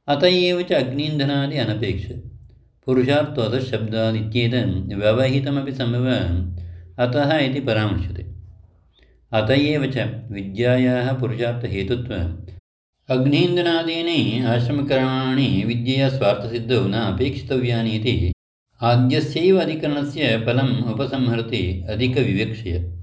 अत एव च अग्नीन्धनादि अनपेक्ष पुरुषार्थोऽधशब्दादित्येतन् व्यवहितमपि सम्भवम् अतः इति परामर्श्यते। अत एव च विद्यायाः पुरुषार्थहेतुत्वम् अग्नीन्धनादीनि आश्रमकर्माणि विद्यया स्वार्थसिद्धौ न अपेक्षितव्यानि इति आद्यस्यैव अधिकरणस्य फलम् उपसंहरति अधिकविवक्षया।